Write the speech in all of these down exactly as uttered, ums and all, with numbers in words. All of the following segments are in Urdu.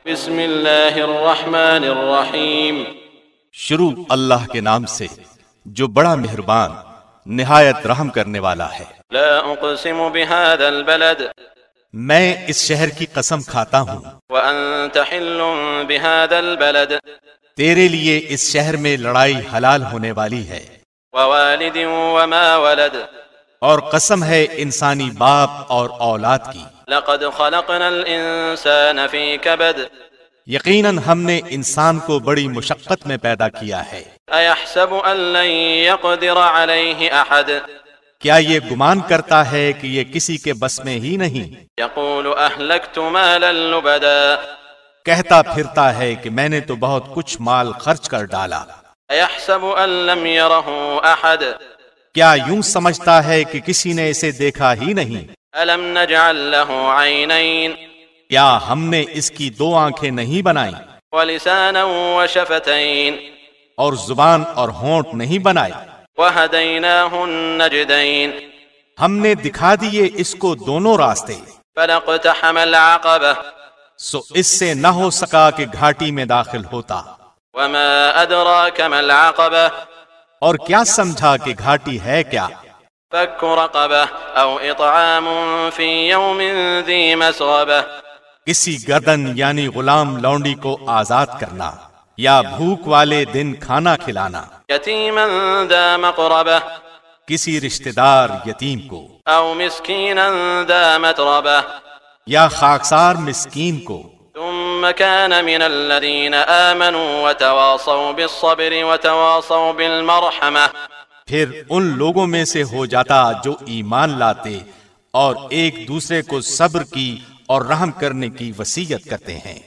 بسم اللہ الرحمن الرحیم، شروع اللہ کے نام سے جو بڑا مہربان نہایت رحم کرنے والا ہے۔ لا اقسم بهذا البلد، میں اس شہر کی قسم کھاتا ہوں، وانت حل بهذا البلد، تیرے لیے اس شہر میں لڑائی حلال ہونے والی ہے، ووالد وما ولد، اور قسم ہے انسانی باپ اور اولاد کی، لقد خلقنا الانسان في كبد، یقیناً ہم نے انسان کو بڑی مشقت میں پیدا کیا ہے۔ ایحسب ان لن يقدر عليه احد، کیا یہ گمان کرتا ہے کہ یہ کسی کے بس میں ہی نہیں؟ يقول اهلكت مالا لبدا، کہتا پھرتا ہے کہ میں نے تو بہت کچھ مال خرچ کر ڈالا۔ ایحسب ان لم يره احد، کیا یوں سمجھتا ہے کہ کسی نے اسے دیکھا ہی نہیں؟ الم نجعل له عینین، کیا ہم نے اس کی دو آنکھیں نہیں بنائیں، ولسانا وشفتین، اور زبان اور ہونٹ نہیں بنائے؟ وہدیناہ النجدین، ہم نے دکھا دیے اس کو دونوں راستے، فلاقتحم العقبہ، سو اس سے نہ ہو سکا کہ گھاٹی میں داخل ہوتا۔ وما ادراک ما العقبہ، اور کیا سمجھا کہ گھاٹی ہے کیا؟ فک رقبہ او اطعام فی یوم ذی مسغبہ، کسی گردن یعنی غلام لونڈی کو آزاد کرنا، یا بھوک والے دن کھانا کھلانا، یتیما ذا مقربہ، کسی رشتہ دار یتیم کو، او مسکینا ذا متربہ، یا خاکسار مسکین کو۔ ثم كان من الذين آمنوا وتواصوا بالصبر وتواصوا بالمرحمة، پھر ان لوگوں میں سے ہو جاتا جو ایمان لاتے اور ایک دوسرے کو صبر کی اور رحم کرنے کی وصیت کرتے ہیں۔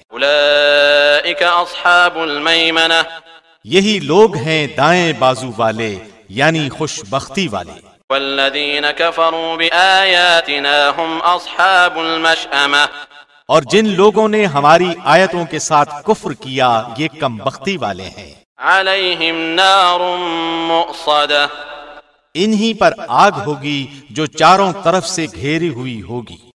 أولئك أصحاب المیمنة، یہی لوگ ہیں دائیں بازو والے یعنی خوش بختی والے۔ والذين كفروا بآياتنا هم أصحاب المشأمة، اور جن لوگوں نے ہماری آیتوں کے ساتھ کفر کیا یہ کم بختی والے ہیں۔ علیہم نار مؤصدہ، انہی پر آگ ہوگی جو چاروں طرف سے گھیری ہوئی ہوگی۔